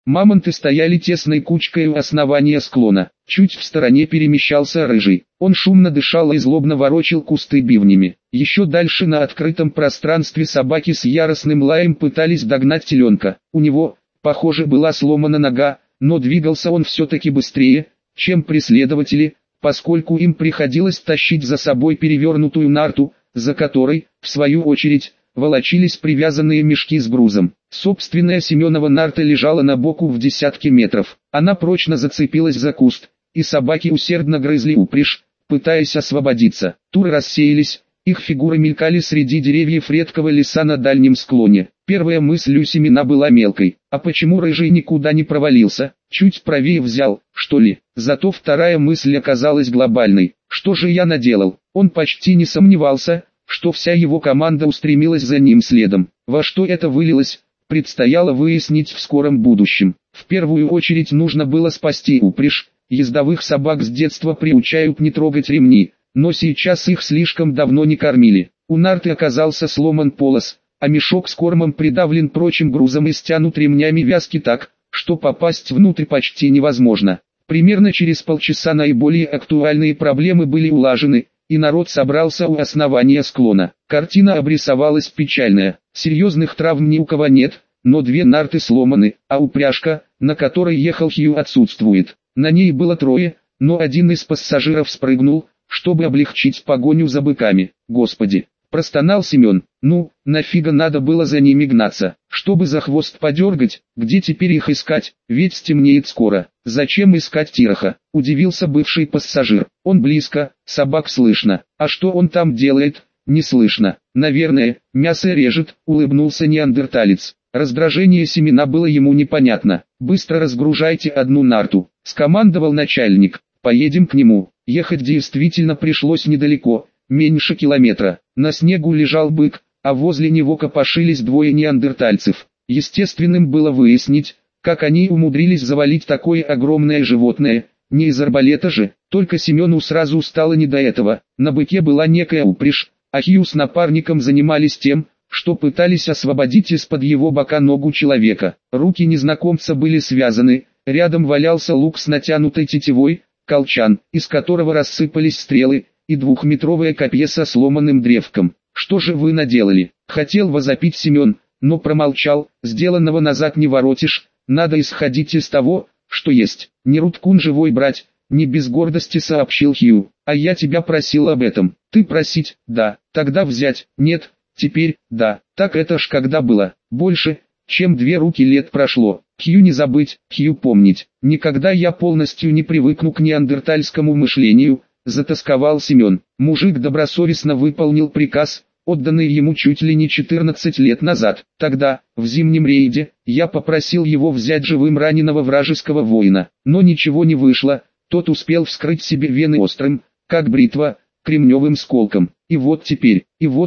Мамонты стояли тесной кучкой у основания склона. Чуть в стороне перемещался рыжий. Он шумно дышал и злобно ворочил кусты бивнями. Еще дальше на открытом пространстве собаки с яростным лаем пытались догнать теленка. У него, похоже, была сломана нога, но двигался он все-таки быстрее, чем преследователи, поскольку им приходилось тащить за собой перевернутую нарту, за которой, в свою очередь, волочились привязанные мешки с грузом. Собственная Семенова нарта лежала на боку в десятке метров. Она прочно зацепилась за куст, и собаки усердно грызли упряжь, пытаясь освободиться. Туры рассеялись, их фигуры мелькали среди деревьев редкого леса на дальнем склоне. Первая мысль у Семена была мелкой. А почему рыжий никуда не провалился? Чуть правее взял, что ли? Зато вторая мысль оказалась глобальной. Что же я наделал? Он почти не сомневался, что вся его команда устремилась за ним следом. Во что это вылилось, предстояло выяснить в скором будущем. В первую очередь нужно было спасти упряжь. Ездовых собак с детства приучают не трогать ремни, но сейчас их слишком давно не кормили. У нарты оказался сломан полос, а мешок с кормом придавлен прочим грузом и стянут ремнями вязки так, что попасть внутрь почти невозможно. Примерно через полчаса наиболее актуальные проблемы были улажены, и народ собрался у основания склона. Картина обрисовалась печальная. Серьезных травм ни у кого нет, но две нарты сломаны, а упряжка, на которой ехал Хью, отсутствует. На ней было трое, но один из пассажиров спрыгнул, чтобы облегчить погоню за быками. Господи! Простонал Семен. Ну, нафига надо было за ними гнаться? Чтобы за хвост подергать? Где теперь их искать? Ведь стемнеет скоро. Зачем искать Тироха? Удивился бывший пассажир. Он близко, собак слышно. А что он там делает? Не слышно. Наверное, мясо режет, улыбнулся неандерталец. Раздражение Семена было ему непонятно. «Быстро разгружайте одну нарту», — скомандовал начальник. «Поедем к нему». Ехать действительно пришлось недалеко, меньше километра. На снегу лежал бык, а возле него копошились двое неандертальцев. Естественным было выяснить, как они умудрились завалить такое огромное животное. Не из арбалета же, только Семену сразу стало не до этого. На быке была некая упряжь, а Хью с напарником занимались тем, что пытались освободить из-под его бока ногу человека. Руки незнакомца были связаны, рядом валялся лук с натянутой тетивой, колчан, из которого рассыпались стрелы, и двухметровое копье со сломанным древком. «Что же вы наделали?» — хотел возопить Семен, но промолчал. «Сделанного назад не воротишь, надо исходить из того, что есть. Не Руткун живой брать», — не без гордости сообщил Хью. «А я тебя просил об этом». «Ты просить, да, тогда взять, нет». Теперь, да, так это ж когда было, больше, чем 2 руки лет прошло. Хью не забыть, Хью помнить. Никогда я полностью не привыкну к неандертальскому мышлению, затосковал Семен. Мужик добросовестно выполнил приказ, отданный ему чуть ли не 14 лет назад. Тогда, в зимнем рейде, я попросил его взять живым раненого вражеского воина, но ничего не вышло, тот успел вскрыть себе вены острым, как бритва, кремневым сколком. И вот теперь,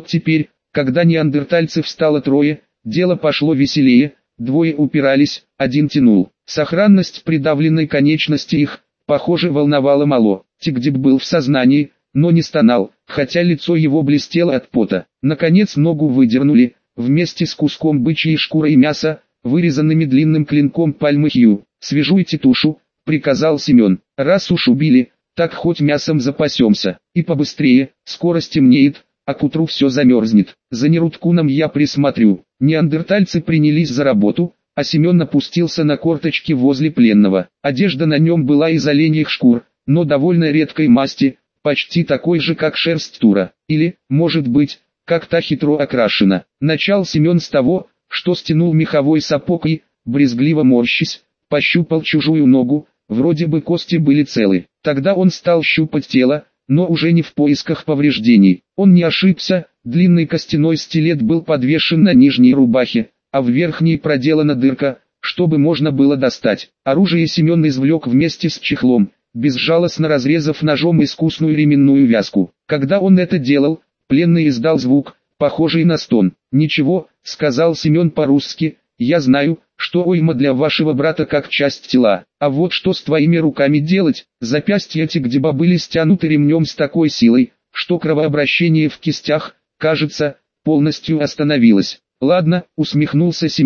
когда неандертальцев стало 3, дело пошло веселее, 2 упирались, 1 тянул. Сохранность придавленной конечности их, похоже, волновала мало. Тигдиб был в сознании, но не стонал, хотя лицо его блестело от пота. Наконец ногу выдернули, вместе с куском бычьей шкуры и мяса, вырезанными длинным клинком пальмы Хью. «Свяжуйте тушу», — приказал Семен. «Раз уж убили, так хоть мясом запасемся. И побыстрее, скоро стемнеет, а к утру все замерзнет. За Неруткуном я присмотрю». Неандертальцы принялись за работу, а Семен опустился на корточки возле пленного. Одежда на нем была из оленьих шкур, но довольно редкой масти, почти такой же, как шерсть тура. Или, может быть, как та хитро окрашена. Начал Семен с того, что стянул меховой сапог и, брезгливо морщись, пощупал чужую ногу, вроде бы кости были целы. Тогда он стал щупать тело, но уже не в поисках повреждений. Он не ошибся, длинный костяной стилет был подвешен на нижней рубахе, а в верхней проделана дырка, чтобы можно было достать. Оружие Семен извлек вместе с чехлом, безжалостно разрезав ножом искусную ременную вязку. Когда он это делал, пленный издал звук, похожий на стон. «Ничего», — сказал Семен по-русски, — «я знаю, что уйма для вашего брата как часть тела. А вот что с твоими руками делать?» Запястья Тигдиба были стянуты ремнем с такой силой, что кровообращение в кистях, кажется, полностью остановилось. «Ладно», — усмехнулся Семен,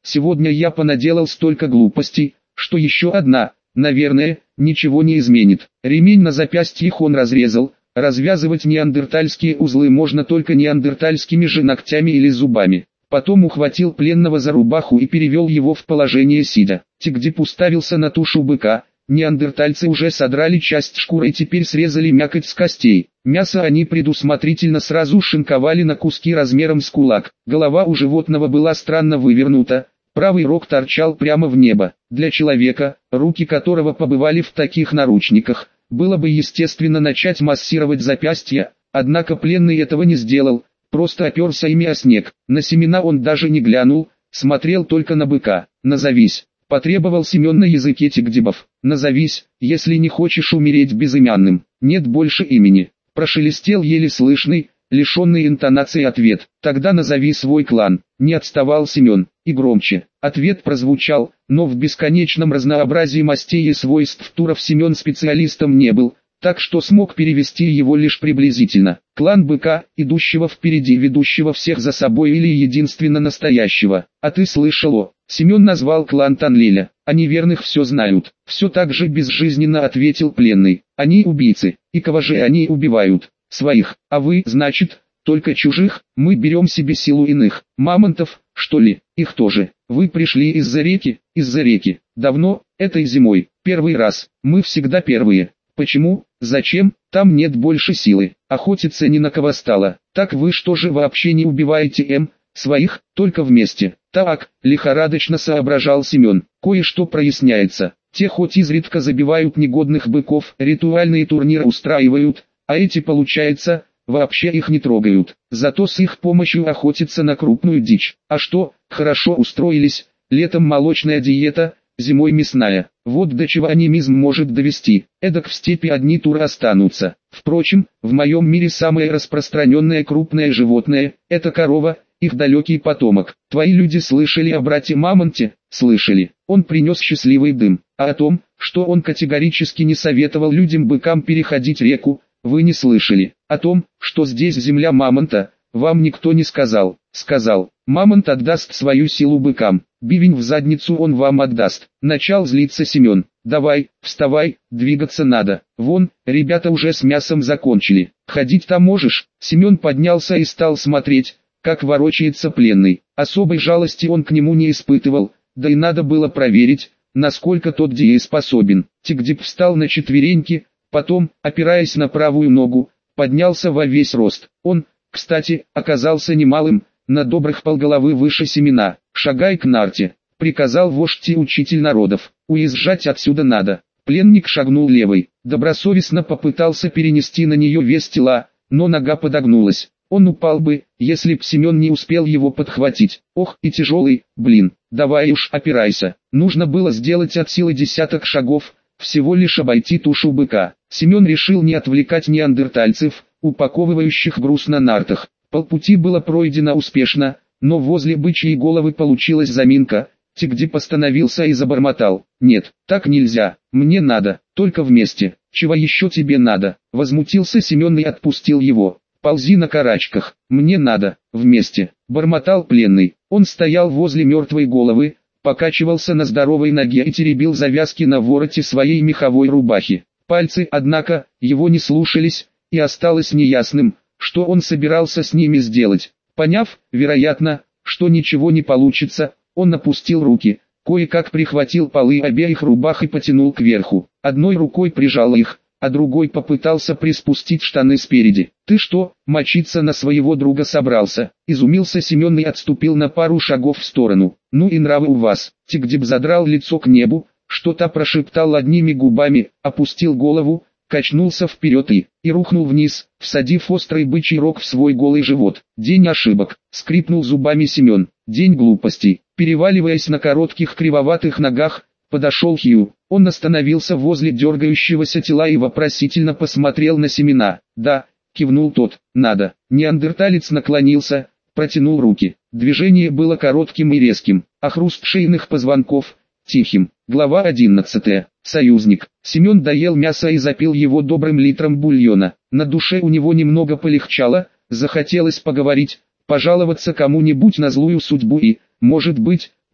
сегодня я понаделал столько глупостей, что еще одна, наверное, ничего не изменит. Ремень на запястьях он разрезал. Развязывать неандертальские узлы можно только неандертальскими же ногтями или зубами. Потом ухватил пленного за рубаху и перевел его в положение сидя. Тигдип уставился на тушу быка. Неандертальцы уже содрали часть шкуры и теперь срезали мякоть с костей. Мясо они предусмотрительно сразу шинковали на куски размером с кулак. Голова у животного была странно вывернута. Правый рог торчал прямо в небо. Для человека, руки которого побывали в таких наручниках, было бы естественно начать массировать запястья, однако пленный этого не сделал, просто оперся ими о снег. На семена он даже не глянул, смотрел только на быка. «Назовись», — потребовал Семен на языке тигдибов. «Назовись, если не хочешь умереть безымянным. Нет больше имени». Прошелестел еле слышный, лишенный интонации ответ. «Тогда назови свой клан». Не отставал Семен, и громче. Ответ прозвучал, но в бесконечном разнообразии мастей и свойств туров Семен специалистом не был, так что смог перевести его лишь приблизительно. Клан быка, идущего впереди, ведущего всех за собой или единственно настоящего. А ты слышал о... Семен назвал клан Танлиля. Они верных все знают. Все так же безжизненно ответил пленный. Они убийцы. И кого же они убивают? Своих. А вы, значит, только чужих? Мы берем себе силу иных. Мамонтов, что ли? Их тоже. Вы пришли из-за реки? Из-за реки. Давно? Этой зимой. Первый раз. Мы всегда первые. Почему? Зачем? Там нет больше силы. Охотиться ни на кого стало. Так вы что же вообще не убиваете своих, только вместе? Так, лихорадочно соображал Семен. Кое-что проясняется. Те хоть изредка забивают негодных быков, ритуальные турниры устраивают, а эти, получается, вообще их не трогают. Зато с их помощью охотятся на крупную дичь. А что, хорошо устроились, летом молочная диета, зимой мясная. Вот до чего анимизм может довести. Эдак в степи одни туры останутся. Впрочем, в моем мире самое распространенное крупное животное – это корова, их далекий потомок. Твои люди слышали о брате Мамонте? Слышали. Он принес счастливый дым. А о том, что он категорически не советовал людям-быкам переходить реку, вы не слышали. О том, что здесь земля Мамонта, вам никто не сказал. Сказал, Мамонт отдаст свою силу быкам. Бивень в задницу он вам отдаст. Начал злиться Семен. Давай, вставай, двигаться надо. Вон, ребята уже с мясом закончили. Ходить-то можешь? Семен поднялся и стал смотреть, как ворочается пленный. Особой жалости он к нему не испытывал, да и надо было проверить, насколько тот дееспособен. Тигдип встал на четвереньки, потом, опираясь на правую ногу, поднялся во весь рост. Он, кстати, оказался немалым, на добрых полголовы выше Семена. «Шагай к нарте», — приказал вождь и учитель народов. «Уезжать отсюда надо». Пленник шагнул левой, добросовестно попытался перенести на нее вес тела, но нога подогнулась. Он упал бы, если б Семен не успел его подхватить. Ох, и тяжелый, блин, давай уж опирайся. Нужно было сделать от силы десяток шагов, всего лишь обойти тушу быка. Семен решил не отвлекать неандертальцев, упаковывающих груз на нартах. Полпути было пройдено успешно, но возле бычьей головы получилась заминка. Тигдип остановился и забормотал. «Нет, так нельзя, мне надо, только вместе». «Чего еще тебе надо?» Возмутился Семен и отпустил его. «Ползи на карачках, мне надо, вместе», — бормотал пленный. Он стоял возле мертвой головы, покачивался на здоровой ноге и теребил завязки на вороте своей меховой рубахи. Пальцы, однако, его не слушались, и осталось неясным, что он собирался с ними сделать. Поняв, вероятно, что ничего не получится, он опустил руки, кое-как прихватил полы обеих рубах и потянул кверху. Одной рукой прижал их, а другой попытался приспустить штаны спереди. «Ты что, мочиться на своего друга собрался?» Изумился Семен и отступил на пару шагов в сторону. «Ну и нравы у вас». Тигдип задрал лицо к небу, что-то прошептал одними губами, опустил голову, качнулся вперед и рухнул вниз, всадив острый бычий рог в свой голый живот. «День ошибок», — скрипнул зубами Семен. «День глупостей». Переваливаясь на коротких кривоватых ногах, подошел Хью. Он остановился возле дергающегося тела и вопросительно посмотрел на Семена. «Да», — кивнул тот, — «надо». Неандерталец наклонился, протянул руки. Движение было коротким и резким, а хруст шейных позвонков — тихим. Глава 11. Союзник. Семен доел мясо и запил его добрым литром бульона. На душе у него немного полегчало, захотелось поговорить, пожаловаться кому-нибудь на злую судьбу и, может быть,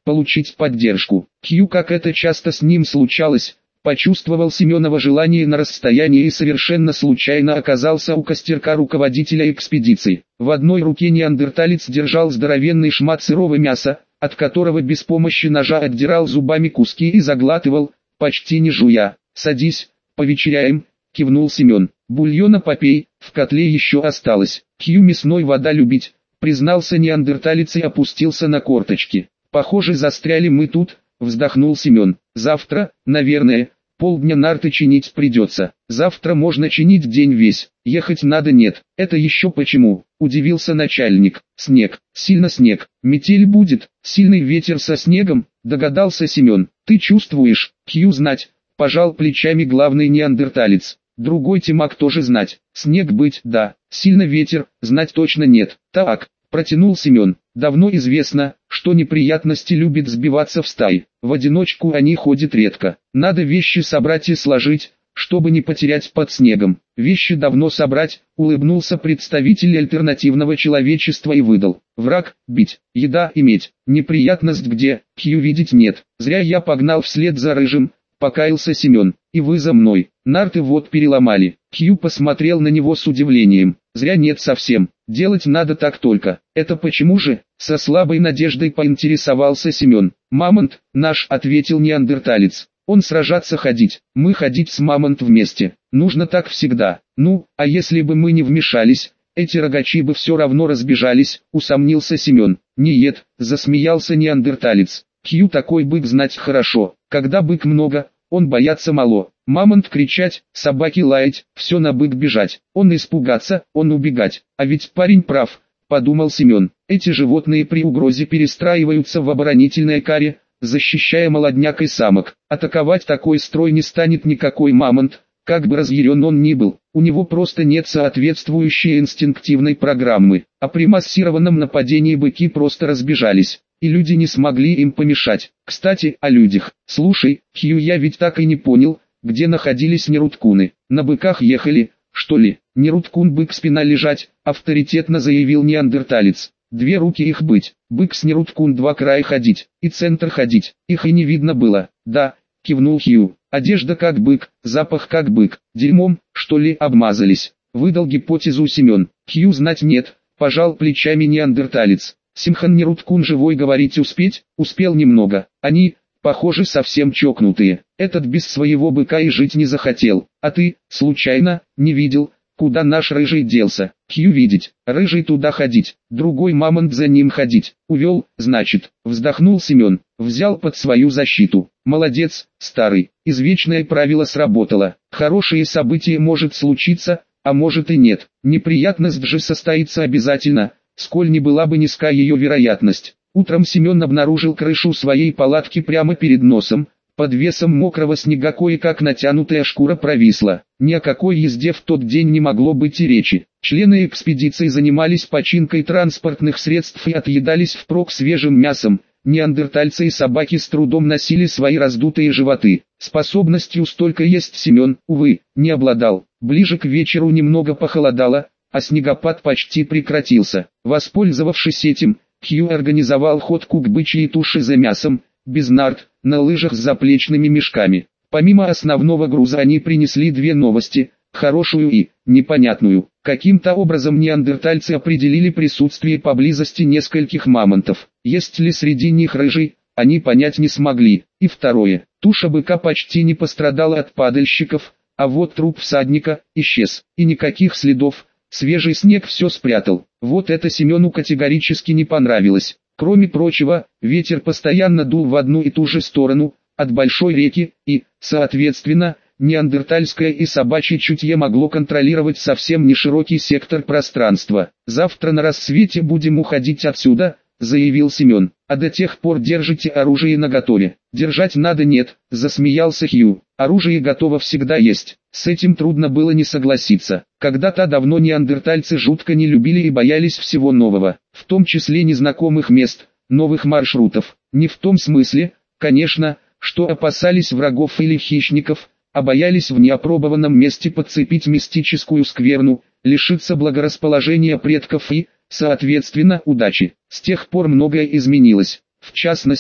получить поддержку. Хью, как это часто с ним случалось, почувствовал Семенова желание на расстоянии и совершенно случайно оказался у костерка руководителя экспедиции. В одной руке неандерталец держал здоровенный шмат сырого мяса, от которого без помощи ножа отдирал зубами куски и заглатывал, почти не жуя. «Садись, повечеряем», — кивнул Семен. «Бульона попей, в котле еще осталось». «Хью мясной вода любить», — признался неандерталец и опустился на корточки. «Похоже, застряли мы тут», — вздохнул Семен. «Завтра, наверное, полдня нарты чинить придется. Завтра можно чинить день весь, ехать надо нет». «Это еще почему?» — удивился начальник. «Снег, сильно снег, метель будет, сильный ветер со снегом», — догадался Семен. «Ты чувствуешь?» «Хью знать», — пожал плечами главный неандерталец. «Другой Тимак тоже знать. Снег быть, да, сильно ветер, знать точно нет». «Так», — протянул Семен. «Давно известно, что неприятности любят сбиваться в стаи. В одиночку они ходят редко. Надо вещи собрать и сложить, чтобы не потерять под снегом». «Вещи давно собрать», — улыбнулся представитель альтернативного человечества и выдал. «Враг — бить, еда иметь, неприятность где, Хью видеть нет. Зря я погнал вслед за Рыжим», — покаялся Семен. «И вы за мной, нарты вот переломали». Хью посмотрел на него с удивлением. «Зря нет совсем, делать надо так только». «Это почему же?» — со слабой надеждой поинтересовался Семен. «Мамонт наш», — ответил неандерталец. «Он сражаться ходить, мы ходить с Мамонт вместе. Нужно так всегда. Ну, а если бы мы не вмешались, эти рогачи бы все равно разбежались», — усомнился Семен. «Нет», — засмеялся неандерталец. «Хью такой бык знать хорошо. Когда бык много, он бояться мало. Мамонт кричать, собаки лаять, все на бык бежать. Он испугаться, он убегать. А ведь парень прав», — подумал Семен. «Эти животные при угрозе перестраиваются в оборонительное каре, защищая молодняк и самок. Атаковать такой строй не станет никакой мамонт, как бы разъярен он ни был. У него просто нет соответствующей инстинктивной программы. А при массированном нападении быки просто разбежались, и люди не смогли им помешать. Кстати, о людях. Слушай, Хью, я ведь так и не понял, где находились неруткуны. На быках ехали, что ли?» «Неруткун бык спина лежать», — авторитетно заявил неандерталец. «Две руки их быть, бык с неруткун два края ходить, и центр ходить, их и не видно было». «Да», — кивнул Хью, — «одежда как бык, запах как бык, дерьмом, что ли, обмазались», — выдал гипотезу Семен. «Хью знать нет», — пожал плечами неандерталец. «Симхан Неруткун живой говорить успел немного, они, похоже, совсем чокнутые. Этот без своего быка и жить не захотел. А ты, случайно, не видел, куда наш Рыжий делся?» «Хью видеть, Рыжий туда ходить, другой Мамонт за ним ходить. Увел, значит», — вздохнул Семен, взял под свою защиту. «Молодец, старый, извечное правило сработало. Хорошее событие может случиться, а может и нет. Неприятность же состоится обязательно, сколь не была бы низка ее вероятность». Утром Семен обнаружил крышу своей палатки прямо перед носом. Под весом мокрого снега кое-как натянутая шкура провисла. Ни о какой езде в тот день не могло быть и речи. Члены экспедиции занимались починкой транспортных средств и отъедались впрок свежим мясом. Неандертальцы и собаки с трудом носили свои раздутые животы. Способностью столько есть Семен, увы, не обладал. Ближе к вечеру немного похолодало, а снегопад почти прекратился. Воспользовавшись этим, Хью организовал ходку к бычьей туше за мясом, без нарт, на лыжах с заплечными мешками. Помимо основного груза они принесли две новости, хорошую и непонятную. Каким-то образом неандертальцы определили присутствие поблизости нескольких мамонтов. Есть ли среди них Рыжий, они понять не смогли. И второе, туша быка почти не пострадала от падальщиков, а вот труп всадника исчез, и никаких следов. Свежий снег все спрятал. Вот это Семену категорически не понравилось. Кроме прочего, ветер постоянно дул в одну и ту же сторону, от большой реки, и, соответственно, неандертальское и собачье чутье могло контролировать совсем не широкий сектор пространства. «Завтра на рассвете будем уходить отсюда», — заявил Семен. «А до тех пор держите оружие наготове». «Держать надо нет», — засмеялся Хью. «Оружие готово всегда есть». С этим трудно было не согласиться. Когда-то давно неандертальцы жутко не любили и боялись всего нового, в том числе незнакомых мест, новых маршрутов. Не в том смысле, конечно, что опасались врагов или хищников, а боялись в неопробованном месте подцепить мистическую скверну, лишиться благорасположения предков и, соответственно, удачи. С тех пор многое изменилось. В частности,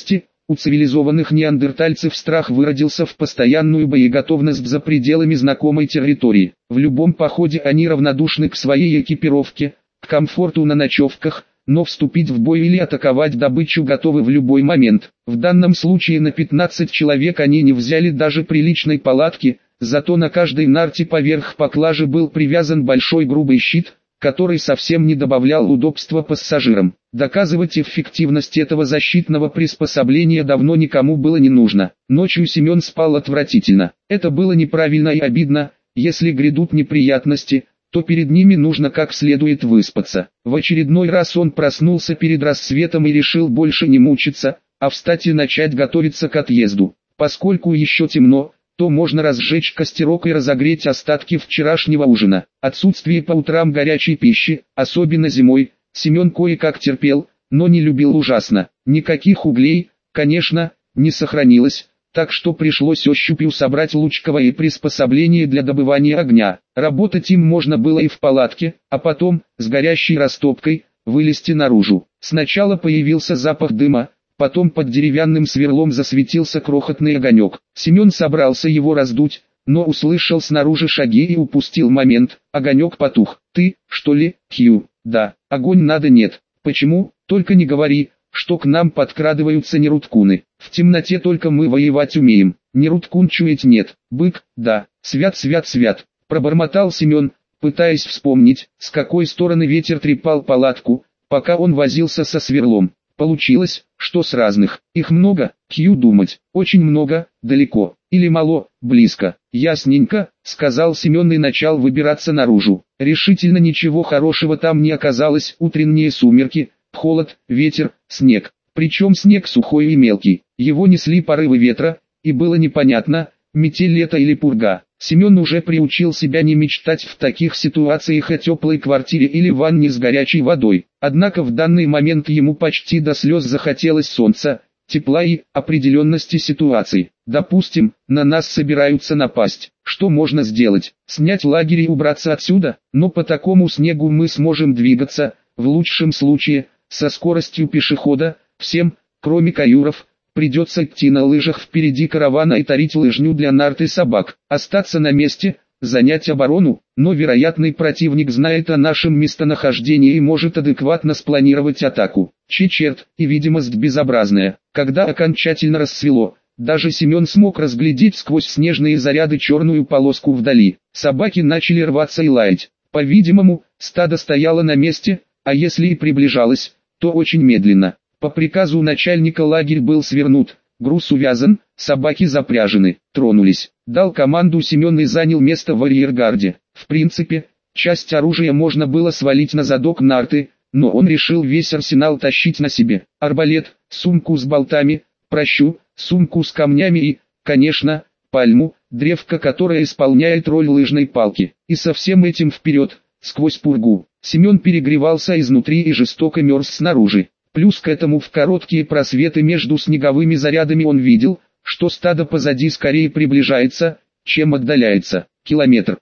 У цивилизованных неандертальцев страх выродился в постоянную боеготовность за пределами знакомой территории. В любом походе они равнодушны к своей экипировке, к комфорту на ночевках, но вступить в бой или атаковать добычу готовы в любой момент. В данном случае на 15 человек они не взяли даже приличной палатки, зато на каждой нарте поверх поклажи был привязан большой грубый щит, который совсем не добавлял удобства пассажирам. Доказывать эффективность этого защитного приспособления давно никому было не нужно. Ночью Семен спал отвратительно. Это было неправильно и обидно. Если грядут неприятности, то перед ними нужно как следует выспаться. В очередной раз он проснулся перед рассветом и решил больше не мучиться, а встать и начать готовиться к отъезду. Поскольку еще темно, то можно разжечь костерок и разогреть остатки вчерашнего ужина. Отсутствие по утрам горячей пищи, особенно зимой, Семен кое-как терпел, но не любил ужасно. Никаких углей, конечно, не сохранилось, так что пришлось ощупью собрать лучковое приспособление для добывания огня. Работать им можно было и в палатке, а потом, с горящей растопкой, вылезти наружу. Сначала появился запах дыма, потом под деревянным сверлом засветился крохотный огонек. Семен собрался его раздуть, но услышал снаружи шаги и упустил момент. Огонек потух. «Ты, что ли, Хью?» «Да, огонь надо нет». «Почему? Только не говори, что к нам подкрадываются неруткуны. В темноте только мы воевать умеем. Неруткун чуять нет. Бык, да, свят свят свят», пробормотал Семен, пытаясь вспомнить, с какой стороны ветер трепал палатку, пока он возился со сверлом. Получилось, что с разных. Их много, Хью думать. Очень много, далеко. Или мало, близко. Ясненько, сказал Семен и начал выбираться наружу. Решительно ничего хорошего там не оказалось. Утренние сумерки, холод, ветер, снег. Причем снег сухой и мелкий. Его несли порывы ветра, и было непонятно, метель это или пурга. Семен уже приучил себя не мечтать в таких ситуациях о теплой квартире или ванне с горячей водой. Однако в данный момент ему почти до слез захотелось солнца, тепла и определенности ситуации. Допустим, на нас собираются напасть. Что можно сделать? Снять лагерь и убраться отсюда? Но по такому снегу мы сможем двигаться, в лучшем случае, со скоростью пешехода. Всем, кроме каюров, придется идти на лыжах впереди каравана и тарить лыжню для нарт и собак. Остаться на месте, занять оборону, но вероятный противник знает о нашем местонахождении и может адекватно спланировать атаку. Черт, и видимость безобразная. Когда окончательно рассвело, даже Семен смог разглядеть сквозь снежные заряды черную полоску вдали. Собаки начали рваться и лаять. По-видимому, стадо стояло на месте, а если и приближалось, то очень медленно. По приказу начальника лагерь был свернут, груз увязан, собаки запряжены, тронулись. Дал команду Семен и занял место в арьергарде. В принципе, часть оружия можно было свалить на задок нарты, но он решил весь арсенал тащить на себе. Арбалет, сумку с болтами, прощу, сумку с камнями и, конечно, пальму, древко, которое исполняет роль лыжной палки. И со всем этим вперед, сквозь пургу. Семен перегревался изнутри и жестоко мерз снаружи. Плюс к этому в короткие просветы между снеговыми зарядами он видел, что стадо позади скорее приближается, чем отдаляется. Километр,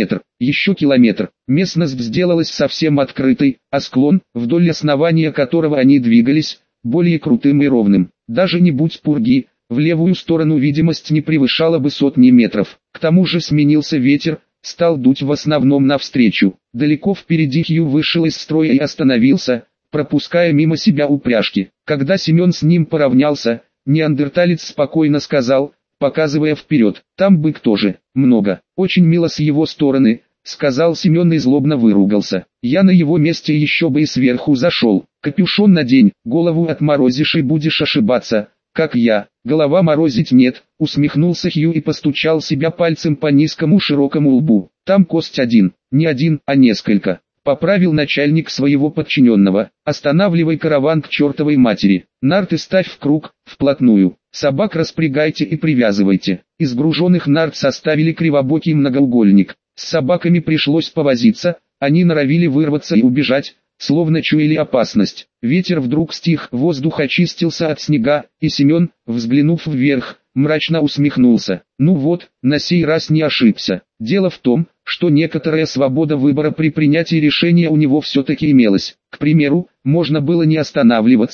еще километр. Местность сделалась совсем открытой, а склон, вдоль основания которого они двигались, более крутым и ровным. Даже не будь пурги, в левую сторону видимость не превышала бы сотни метров. К тому же сменился ветер, стал дуть в основном навстречу. Далеко впереди Хью вышел из строя и остановился, пропуская мимо себя упряжки. Когда Семен с ним поравнялся, неандерталец спокойно сказал, показывая вперед: «Там бык тоже, много, очень мило с его стороны», сказал Семен и злобно выругался. «Я на его месте еще бы и сверху зашел. Капюшон надень, голову отморозишь и будешь ошибаться, как я». «Голова морозить нет», усмехнулся Хью и постучал себя пальцем по низкому широкому лбу. «Там кость один, не один, а несколько». Поправил начальник своего подчиненного: «Останавливай караван к чертовой матери. Нарты ставь в круг, вплотную. Собак распрягайте и привязывайте». Из груженных нарт составили кривобокий многоугольник. С собаками пришлось повозиться, они норовили вырваться и убежать, словно чуяли опасность. Ветер вдруг стих, воздух очистился от снега, и Семен, взглянув вверх, мрачно усмехнулся. Ну вот, на сей раз не ошибся. Дело в том, что некоторая свобода выбора при принятии решения у него все-таки имелась. К примеру, можно было не останавливаться,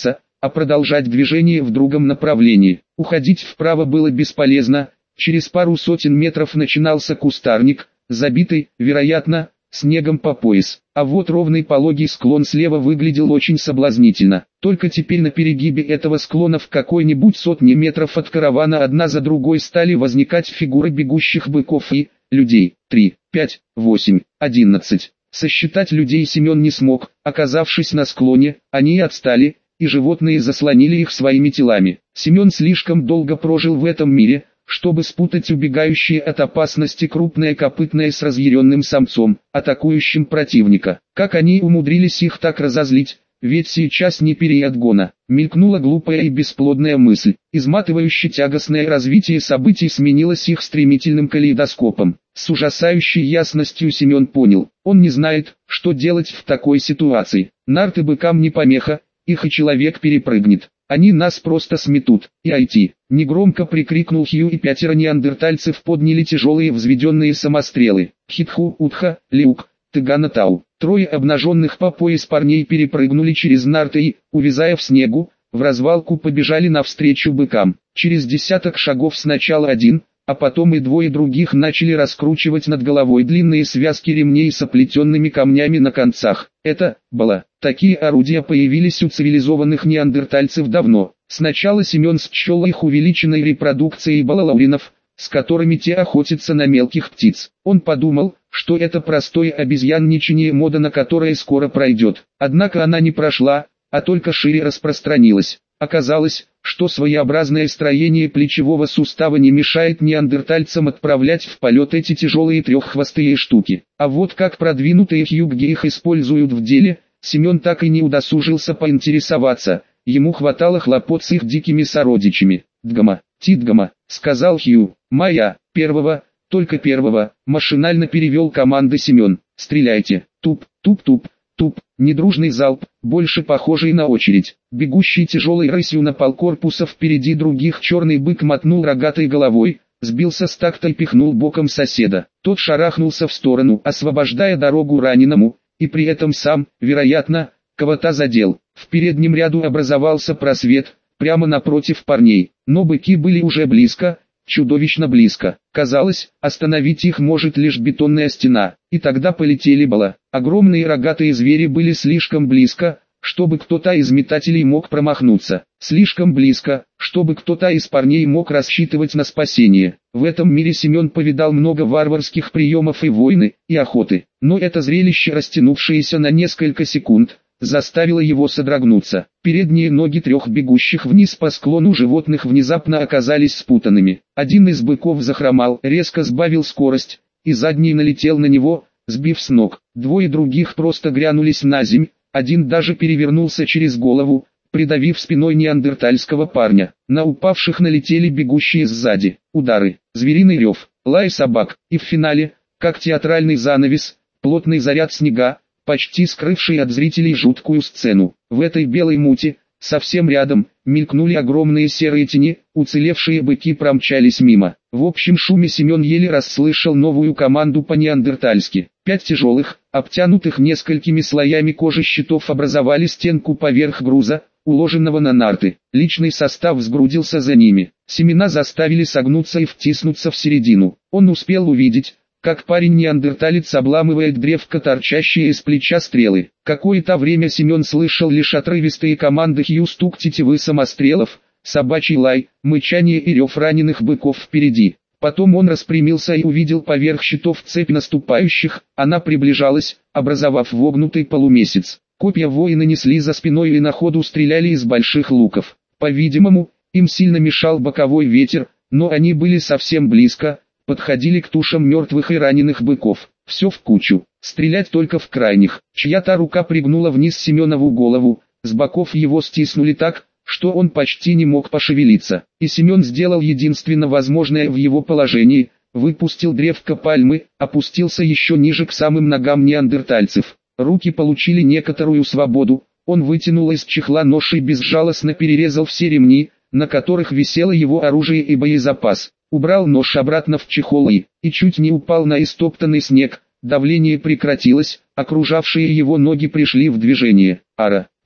а продолжать движение в другом направлении. Уходить вправо было бесполезно, через пару сотен метров начинался кустарник, забитый, вероятно, снегом по пояс. А вот ровный пологий склон слева выглядел очень соблазнительно. Только теперь на перегибе этого склона в какой-нибудь сотне метров от каравана одна за другой стали возникать фигуры бегущих быков и людей. 3, 5, 8, 11. Сосчитать людей Семен не смог. Оказавшись на склоне, они отстали, и животные заслонили их своими телами. Семен слишком долго прожил в этом мире, чтобы спутать убегающие от опасности крупное копытное с разъяренным самцом, атакующим противника. Как они умудрились их так разозлить, ведь сейчас не период гона. Мелькнула глупая и бесплодная мысль. Изматывающе тягостное развитие событий сменилось их стремительным калейдоскопом. С ужасающей ясностью Семен понял, он не знает, что делать в такой ситуации. Нарты быкам не помеха, их и человек перепрыгнет. Они нас просто сметут. И IT. Негромко прикрикнул Хью, и 5 неандертальцев подняли тяжелые взведенные самострелы. Хитху, Утха, Лиук, Тыганатау. 3 обнаженных по пояс парней перепрыгнули через нарты и, увязая в снегу, в развалку побежали навстречу быкам. Через десяток шагов сначала один, а потом и 2 других начали раскручивать над головой длинные связки ремней с оплетенными камнями на концах. Это было. Такие орудия появились у цивилизованных неандертальцев давно. Сначала Семен счел их увеличенной репродукцией балалауринов, с которыми те охотятся на мелких птиц. Он подумал, что это простое обезьянничание, мода на которое скоро пройдет. Однако она не прошла, а только шире распространилась. Оказалось, что своеобразное строение плечевого сустава не мешает неандертальцам отправлять в полет эти тяжелые треххвостые штуки. А вот как продвинутые хьюгги их используют в деле, Семен так и не удосужился поинтересоваться, ему хватало хлопот с их дикими сородичами. «Дгама, Тидгама», — сказал Хью. «Моя, первого, только первого», — машинально перевел команды Семен. «Стреляйте». Туп, туп, туп, туп, недружный залп, больше похожий на очередь. Бегущий тяжелой рысью напал корпуса впереди других, черный бык мотнул рогатой головой, сбился с такта и пихнул боком соседа. Тот шарахнулся в сторону, освобождая дорогу раненому, и при этом сам, вероятно, кого-то задел. В переднем ряду образовался просвет, прямо напротив парней, но быки были уже близко, чудовищно близко. Казалось, остановить их может лишь бетонная стена, и тогда полетели бала. Огромные рогатые звери были слишком близко, чтобы кто-то из метателей мог промахнуться. Слишком близко, чтобы кто-то из парней мог рассчитывать на спасение. В этом мире Семен повидал много варварских приемов и войны, и охоты. Но это зрелище, растянувшееся на несколько секунд, заставило его содрогнуться. Передние ноги 3 бегущих вниз по склону животных внезапно оказались спутанными. Один из быков захромал, резко сбавил скорость, и задний налетел на него, сбив с ног. 2 других просто грянулись на земь, один даже перевернулся через голову, придавив спиной неандертальского парня. На упавших налетели бегущие сзади. Удары, звериный рев, лай собак, и в финале, как театральный занавес, плотный заряд снега, почти скрывший от зрителей жуткую сцену. В этой белой мути, совсем рядом, мелькнули огромные серые тени, уцелевшие быки промчались мимо. В общем шуме Семен еле расслышал новую команду по-неандертальски. 5 тяжелых, обтянутых несколькими слоями кожи щитов образовали стенку поверх груза, уложенного на нарты. Личный состав сгрудился за ними. Семена заставили согнуться и втиснуться в середину. Он успел увидеть, как парень-неандерталец обламывает древко, торчащие из плеча стрелы. Какое-то время Семен слышал лишь отрывистые команды Хью, стук тетивы самострелов, собачий лай, мычание и рев раненых быков впереди. Потом он распрямился и увидел поверх щитов цепь наступающих, она приближалась, образовав вогнутый полумесяц. Копья воины несли за спиной и на ходу стреляли из больших луков. По-видимому, им сильно мешал боковой ветер, но они были совсем близко, подходили к тушам мертвых и раненых быков. Все в кучу, стрелять только в крайних. Чья-то рука пригнула вниз Семенову голову, с боков его стиснули так, что он почти не мог пошевелиться. И Семен сделал единственно возможное в его положении, выпустил древко пальмы, опустился еще ниже к самым ногам неандертальцев. Руки получили некоторую свободу, он вытянул из чехла нож и безжалостно перерезал все ремни, на которых висело его оружие и боезапас. Убрал нож обратно в чехол и чуть не упал на истоптанный снег. Давление прекратилось, окружавшие его ноги пришли в движение. «Ара!» —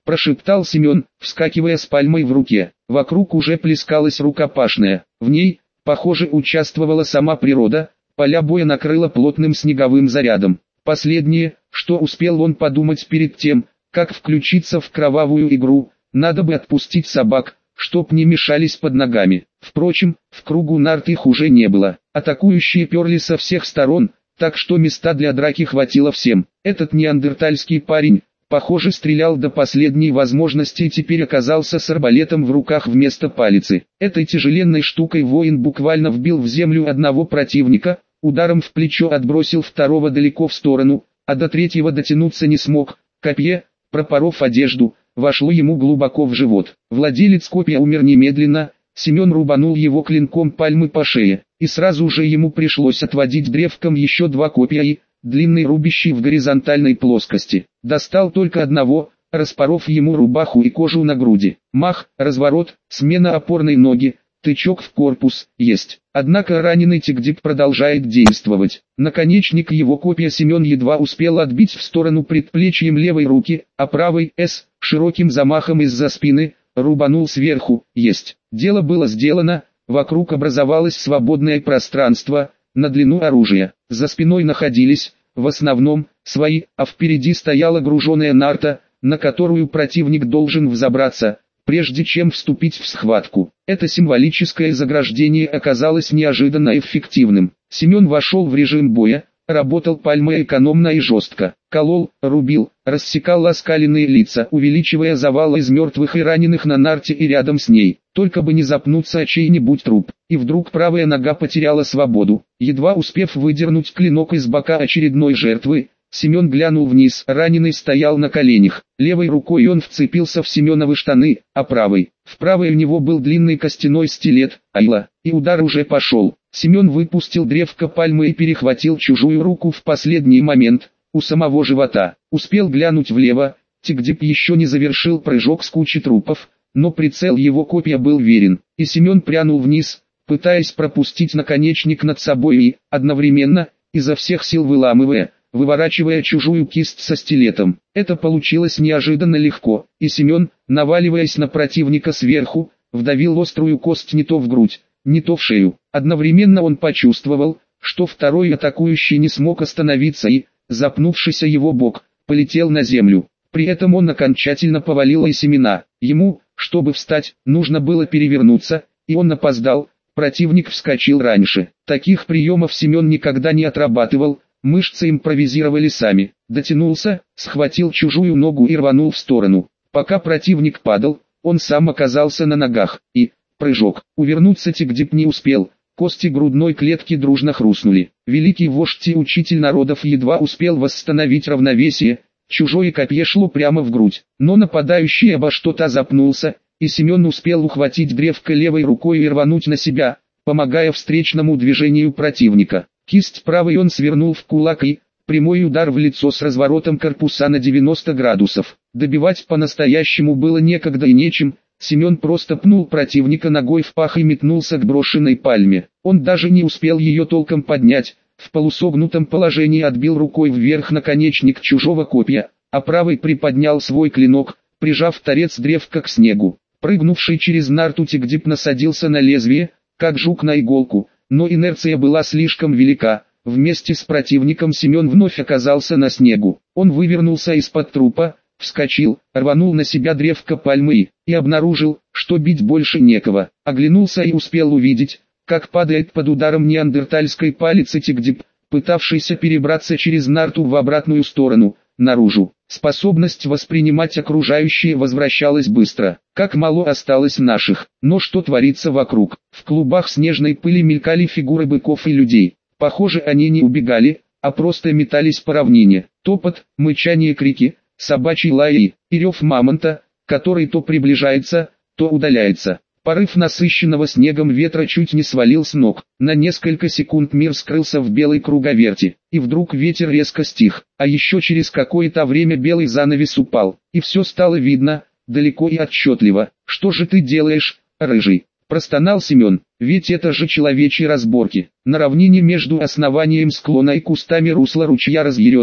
прошептал Семен, вскакивая с пальмой в руке. Вокруг уже плескалась рукопашная. В ней, похоже, участвовала сама природа, поля боя накрыло плотным снеговым зарядом. Последнее, что успел он подумать перед тем, как включиться в кровавую игру, надо бы отпустить собак, чтоб не мешались под ногами. Впрочем, в кругу нарт их уже не было. Атакующие перли со всех сторон, так что места для драки хватило всем. Этот неандертальский парень, похоже, стрелял до последней возможности и теперь оказался с арбалетом в руках вместо палицы. Этой тяжеленной штукой воин буквально вбил в землю одного противника, ударом в плечо отбросил второго далеко в сторону, а до третьего дотянуться не смог. Копье, пропоров одежду, вошло ему глубоко в живот. Владелец копья умер немедленно. Семен рубанул его клинком пальмы по шее, и сразу же ему пришлось отводить древком еще два копья и, длинный рубящий в горизонтальной плоскости, достал только одного, распоров ему рубаху и кожу на груди. Мах, разворот, смена опорной ноги, тычок в корпус, есть. Однако раненый Тигдип продолжает действовать. Наконечник его копья Семен едва успел отбить в сторону предплечьем левой руки, а правой, широким замахом из-за спины, рубанул сверху, есть. Дело было сделано, вокруг образовалось свободное пространство, на длину оружия. За спиной находились, в основном, свои, а впереди стояла груженая нарта, на которую противник должен взобраться, прежде чем вступить в схватку. Это символическое заграждение оказалось неожиданно эффективным. Семен вошел в режим боя, работал пальмой экономно и жестко. Колол, рубил, рассекал оскаленные лица, увеличивая завалы из мертвых и раненых на нарте и рядом с ней. Только бы не запнуться о чей-нибудь труп. И вдруг правая нога потеряла свободу. Едва успев выдернуть клинок из бока очередной жертвы, Семен глянул вниз. Раненый стоял на коленях. Левой рукой он вцепился в Семеновы штаны, а правой. В правой у него был длинный костяной стилет, айла, и удар уже пошел. Семен выпустил древко пальмы и перехватил чужую руку в последний момент, у самого живота. Успел глянуть влево, Тигдип еще не завершил прыжок с кучи трупов, но прицел его копья был верен, и Семен прянул вниз, пытаясь пропустить наконечник над собой и, одновременно, изо всех сил выворачивая чужую кисть со стилетом. Это получилось неожиданно легко, и Семен, наваливаясь на противника сверху, вдавил острую кость не то в грудь, не то в шею. Одновременно он почувствовал, что второй атакующий не смог остановиться и, запнувшийся его бок, полетел на землю. При этом он окончательно повалил и Семена. Ему, чтобы встать, нужно было перевернуться, и он опоздал, противник вскочил раньше. Таких приемов Семен никогда не отрабатывал, мышцы импровизировали сами. Дотянулся, схватил чужую ногу и рванул в сторону. Пока противник падал, он сам оказался на ногах, и, прыжок, увернуться Тигдип не успел, кости грудной клетки дружно хрустнули. Великий вождь и учитель народов едва успел восстановить равновесие, чужое копье шло прямо в грудь, но нападающий обо что-то запнулся, и Семен успел ухватить древко левой рукой и рвануть на себя, помогая встречному движению противника. Кисть правой он свернул в кулак и, прямой удар в лицо с разворотом корпуса на 90 градусов. Добивать по-настоящему было некогда и нечем, Семен просто пнул противника ногой в пах и метнулся к брошенной пальме. Он даже не успел ее толком поднять, в полусогнутом положении отбил рукой вверх наконечник чужого копья, а правой приподнял свой клинок, прижав торец древка к снегу. Прыгнувший через нарту Тигдип насадился на лезвие, как жук на иголку, но инерция была слишком велика. Вместе с противником Семен вновь оказался на снегу. Он вывернулся из-под трупа, вскочил, рванул на себя древко пальмы и обнаружил, что бить больше некого. Оглянулся и успел увидеть, как падает под ударом неандертальской палицы Тигдип, пытавшийся перебраться через нарту в обратную сторону, наружу. Способность воспринимать окружающее возвращалась быстро. Как мало осталось наших. Но что творится вокруг? В клубах снежной пыли мелькали фигуры быков и людей. Похоже, они не убегали, а просто метались по равнине. Топот, мычание, крики, собачий лай и рев мамонта, который то приближается, то удаляется. Порыв насыщенного снегом ветра чуть не свалил с ног. На несколько секунд мир скрылся в белой круговерти, и вдруг ветер резко стих, а еще через какое-то время белый занавес упал, и все стало видно, далеко и отчетливо. «Что же ты делаешь, рыжий?» – простонал Семен, ведь это же человечьи разборки. На равнине между основанием склона и кустами русла ручья разъяренный,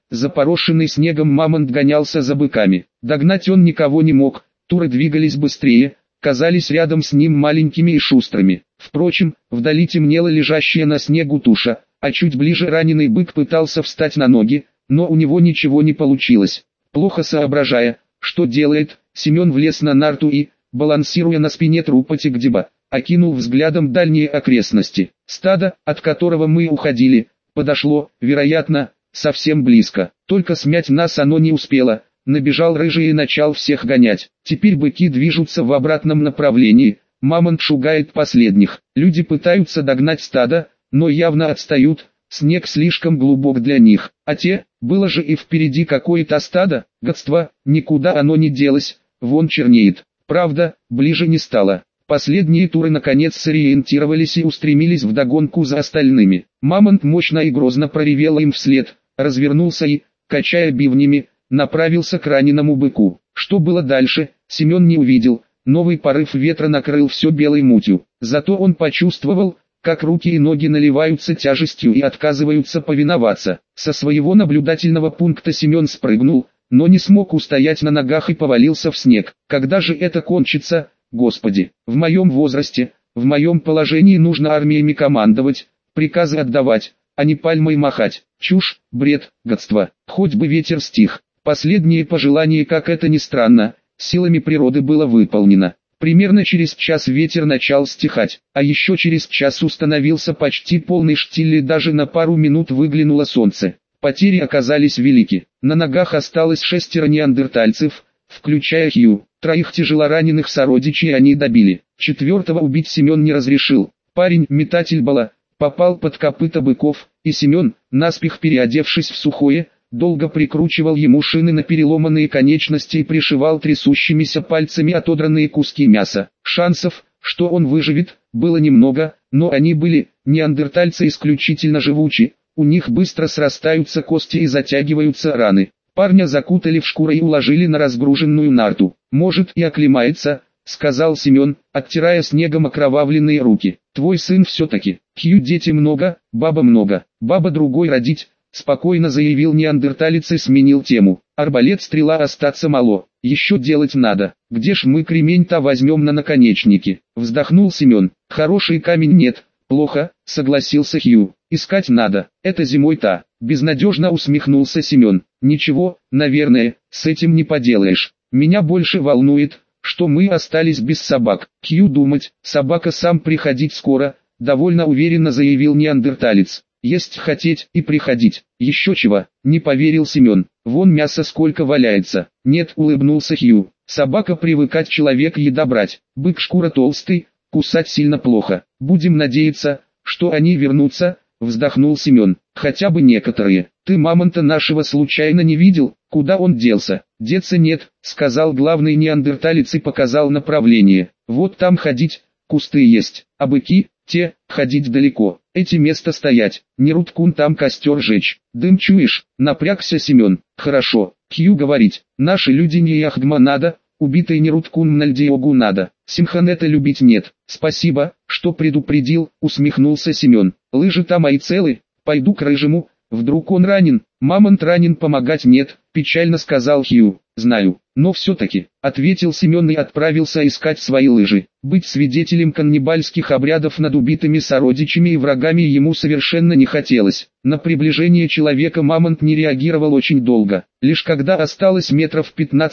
запорошенный снегом мамонт гонялся за быками. Догнать он никого не мог, туры двигались быстрее, казались рядом с ним маленькими и шустрыми. Впрочем, вдали темнела лежащая на снегу туша, а чуть ближе раненый бык пытался встать на ноги, но у него ничего не получилось. Плохо соображая, что делает, Семен влез на нарту и, балансируя на спине трупа Тигдиба, окинул взглядом дальние окрестности. Стадо, от которого мы уходили, подошло, вероятно, совсем близко. Только смять нас оно не успело. Набежал рыжий и начал всех гонять. Теперь быки движутся в обратном направлении. Мамонт шугает последних. Люди пытаются догнать стадо, но явно отстают. Снег слишком глубок для них. А было же и впереди какое-то стадо. Гадство, никуда оно не делось. Вон чернеет. Правда, ближе не стало. Последние туры наконец сориентировались и устремились вдогонку за остальными. Мамонт мощно и грозно проревел им вслед, развернулся и, качая бивнями, направился к раненому быку. Что было дальше, Семен не увидел. Новый порыв ветра накрыл все белой мутью. Зато он почувствовал, как руки и ноги наливаются тяжестью и отказываются повиноваться. Со своего наблюдательного пункта Семен спрыгнул, но не смог устоять на ногах и повалился в снег. Когда же это кончится? Господи, в моем возрасте, в моем положении нужно армиями командовать, приказы отдавать, а не пальмой махать. Чушь, бред, гадство. Хоть бы ветер стих. Последнее пожелание, как это ни странно, силами природы было выполнено. Примерно через час ветер начал стихать, а еще через час установился почти полный штиль и даже на пару минут выглянуло солнце. Потери оказались велики. На ногах осталось 6 неандертальцев, включая Хью. 3 тяжелораненых сородичей они добили. 4-го убить Семен не разрешил. Парень, метатель бала, попал под копыта быков, и Семен, наспех переодевшись в сухое, долго прикручивал ему шины на переломанные конечности и пришивал трясущимися пальцами отодранные куски мяса. Шансов, что он выживет, было немного, но они были, неандертальцы, исключительно живучи. У них быстро срастаются кости и затягиваются раны. Парня закутали в шкуру и уложили на разгруженную нарту. «Может и оклемается», — сказал Семен, оттирая снегом окровавленные руки. «Твой сын все-таки. Хью дети много, баба много. Баба другой родить», — спокойно заявил неандерталец и сменил тему. «Арбалет, стрела остаться мало. Еще делать надо. Где ж мы кремень-то возьмем на наконечники?» Вздохнул Семен. «Хороший камень нет». «Плохо», — согласился Хью. «Искать надо. Это зимой-то». Безнадежно усмехнулся Семен. «Ничего, наверное, с этим не поделаешь. Меня больше волнует, что мы остались без собак». Хью думать, собака сам приходить скоро, довольно уверенно заявил неандерталец. «Есть хотеть и приходить. Еще чего?» Не поверил Семен. «Вон мясо сколько валяется». «Нет», улыбнулся Хью. «Собака привыкать, человек еда брать. Бык шкура толстый, кусать сильно плохо. Будем надеяться, что они вернутся», вздохнул Семен. «Хотя бы некоторые. Ты мамонта нашего случайно не видел? Куда он делся?» «Деться нет», сказал главный неандерталец и показал направление. «Вот там ходить, кусты есть, а быки, ходить далеко. Эти место стоять, не Руткун там костер жечь. Дым чуешь?» Напрягся Семен. «Хорошо, Хью говорить, наши люди не яхгма надо, убитый не Руткун мнальдиогу надо. Симханета любить нет». «Спасибо, что предупредил», усмехнулся Семен. «Лыжи там мои целы, пойду к рыжему, вдруг он ранен». «Мамонт ранен, помогать нет», печально сказал Хью. «Знаю, но все-таки», ответил Семен и отправился искать свои лыжи. Быть свидетелем каннибальских обрядов над убитыми сородичами и врагами ему совершенно не хотелось. На приближение человека мамонт не реагировал очень долго. Лишь когда осталось метров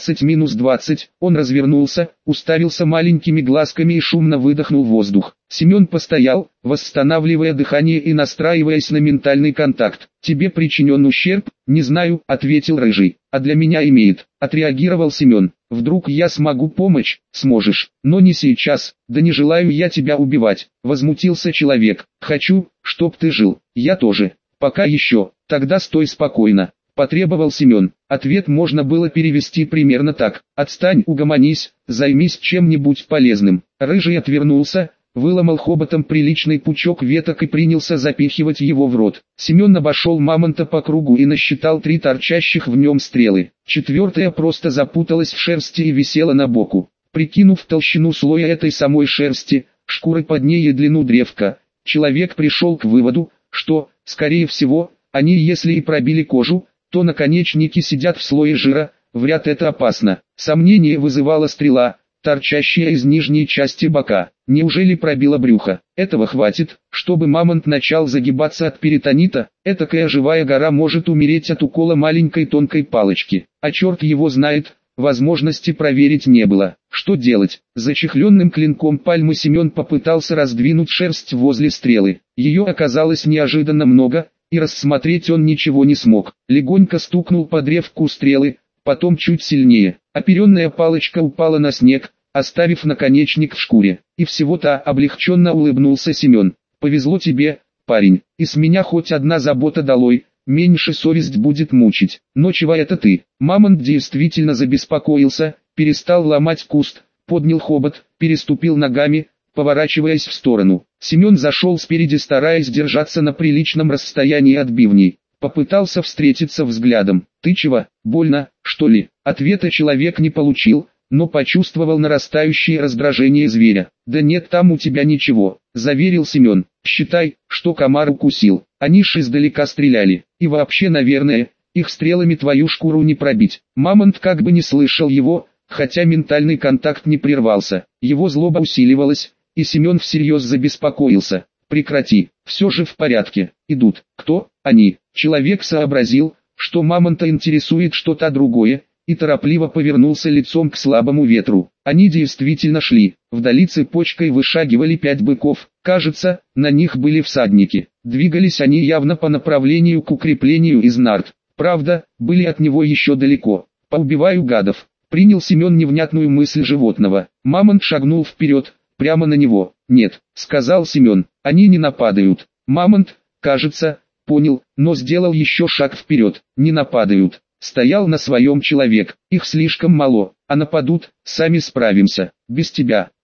15-20, он развернулся, уставился маленькими глазками и шумно выдохнул воздух. Семен постоял, восстанавливая дыхание и настраиваясь на ментальный контакт. «Тебе причинен ущерб?» «Не знаю», ответил рыжий. «А для меня имеет», отреагировал Семен. «Вдруг я смогу помочь?» «Сможешь, но не сейчас». «Да не желаю я тебя убивать», возмутился человек. «Хочу, чтоб ты жил». «Я тоже. Пока еще». «Тогда стой спокойно», потребовал Семен. Ответ можно было перевести примерно так: «Отстань, угомонись, займись чем-нибудь полезным». Рыжий отвернулся, выломал хоботом приличный пучок веток и принялся запихивать его в рот. Семен обошел мамонта по кругу и насчитал 3 торчащих в нем стрелы. 4-я просто запуталась в шерсти и висела на боку. Прикинув толщину слоя этой самой шерсти, шкуры под ней и длину древка, человек пришел к выводу, что, скорее всего, они если и пробили кожу, то наконечники сидят в слое жира, вряд это опасно. Сомнение вызывала стрела, торчащая из нижней части бока. Неужели пробила брюхо? Этого хватит, чтобы мамонт начал загибаться от перитонита. Этакая живая гора может умереть от укола маленькой тонкой палочки. А черт его знает, возможности проверить не было. Что делать? Зачехленным клинком пальмы Семен попытался раздвинуть шерсть возле стрелы. Ее оказалось неожиданно много, и рассмотреть он ничего не смог. Легонько стукнул по древку стрелы, потом чуть сильнее. Оперенная палочка упала на снег, оставив наконечник в шкуре. И всего-то облегченно улыбнулся Семен. «Повезло тебе, парень, и с меня хоть одна забота долой, меньше совесть будет мучить. Но чего это ты?» Мамонт действительно забеспокоился, перестал ломать куст, поднял хобот, переступил ногами, поворачиваясь в сторону. Семен зашел спереди, стараясь держаться на приличном расстоянии от бивней. Попытался встретиться взглядом. «Ты чего, больно, что ли?» Ответа человек не получил, но почувствовал нарастающее раздражение зверя. «Да нет там у тебя ничего», — заверил Семен. «Считай, что комар укусил. Они ж издалека стреляли. И вообще, наверное, их стрелами твою шкуру не пробить». Мамонт как бы не слышал его, хотя ментальный контакт не прервался. Его злоба усиливалась, и Семен всерьез забеспокоился. «Прекрати, все же в порядке. Идут. Кто? Они». Человек сообразил, что мамонта интересует что-то другое, и торопливо повернулся лицом к слабому ветру. Они действительно шли. Вдали цепочкой вышагивали 5 быков. Кажется, на них были всадники. Двигались они явно по направлению к укреплению из нарт. Правда, были от него еще далеко. «Поубиваю гадов», — принял Семен невнятную мысль животного. Мамонт шагнул вперед, прямо на него. «Нет», — сказал Семен, — «они не нападают». Мамонт, кажется, понял, но сделал еще шаг вперед. «Не нападают». Стоял на своем человек. «Их слишком мало, а нападут, сами справимся, без тебя».